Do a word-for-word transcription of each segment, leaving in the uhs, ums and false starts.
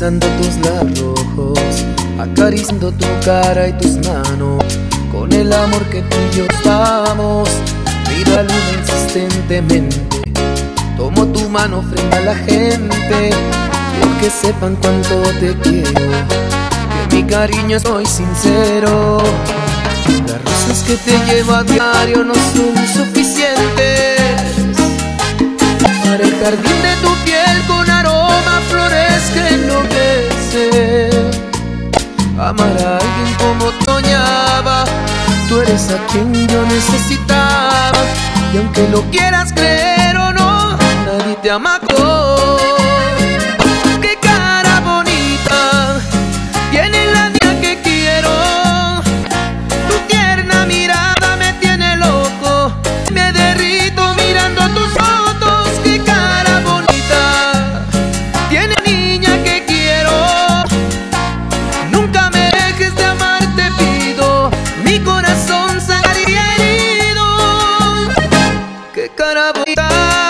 besando tus labios rojos, acariciando tu cara y tus manos, con el amor que tú y yo damos. Miro a la luna insistentemente, tomo tu mano frente a la gente. Quiero que sepan cuánto te quiero, que mi cariño soy sincero. Las rosas que te llevo a diario no son suficientes para el jardín de tu piel con aroma a flores que enloquecen. Amar a alguien como soñaba, tú eres a quien yo necesitaba. Y aunque lo quieras creer o no, nadie te ama como. Qué cara bonita tiene la niña que quiero. Tu tierna mirada me tiene loco, me derrito mirando tus fotos. Qué cara bonita tiene la niña que quiero. Nunca me dejes de amar, te pido, mi corazón sangraría herido. Qué cara bonita,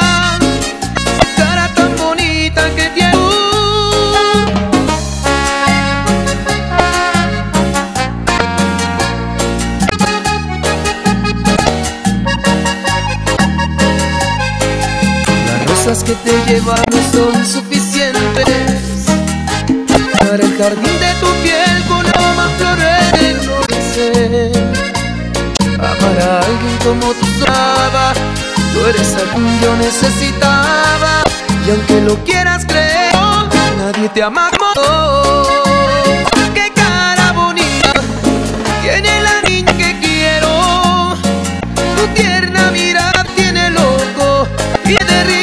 cara tan bonita que tiene. Las rosas que te llevan no son suficientes para el jardín de tu piel con aroma a flores de enloquecer. Amar a alguien como tú sabes, tú eres a quien yo necesitaba. Y aunque lo quieras creer, nadie te ama como tú. Qué cara bonita tiene la niña que quiero. Tu tierna mirada tiene loco y me derrite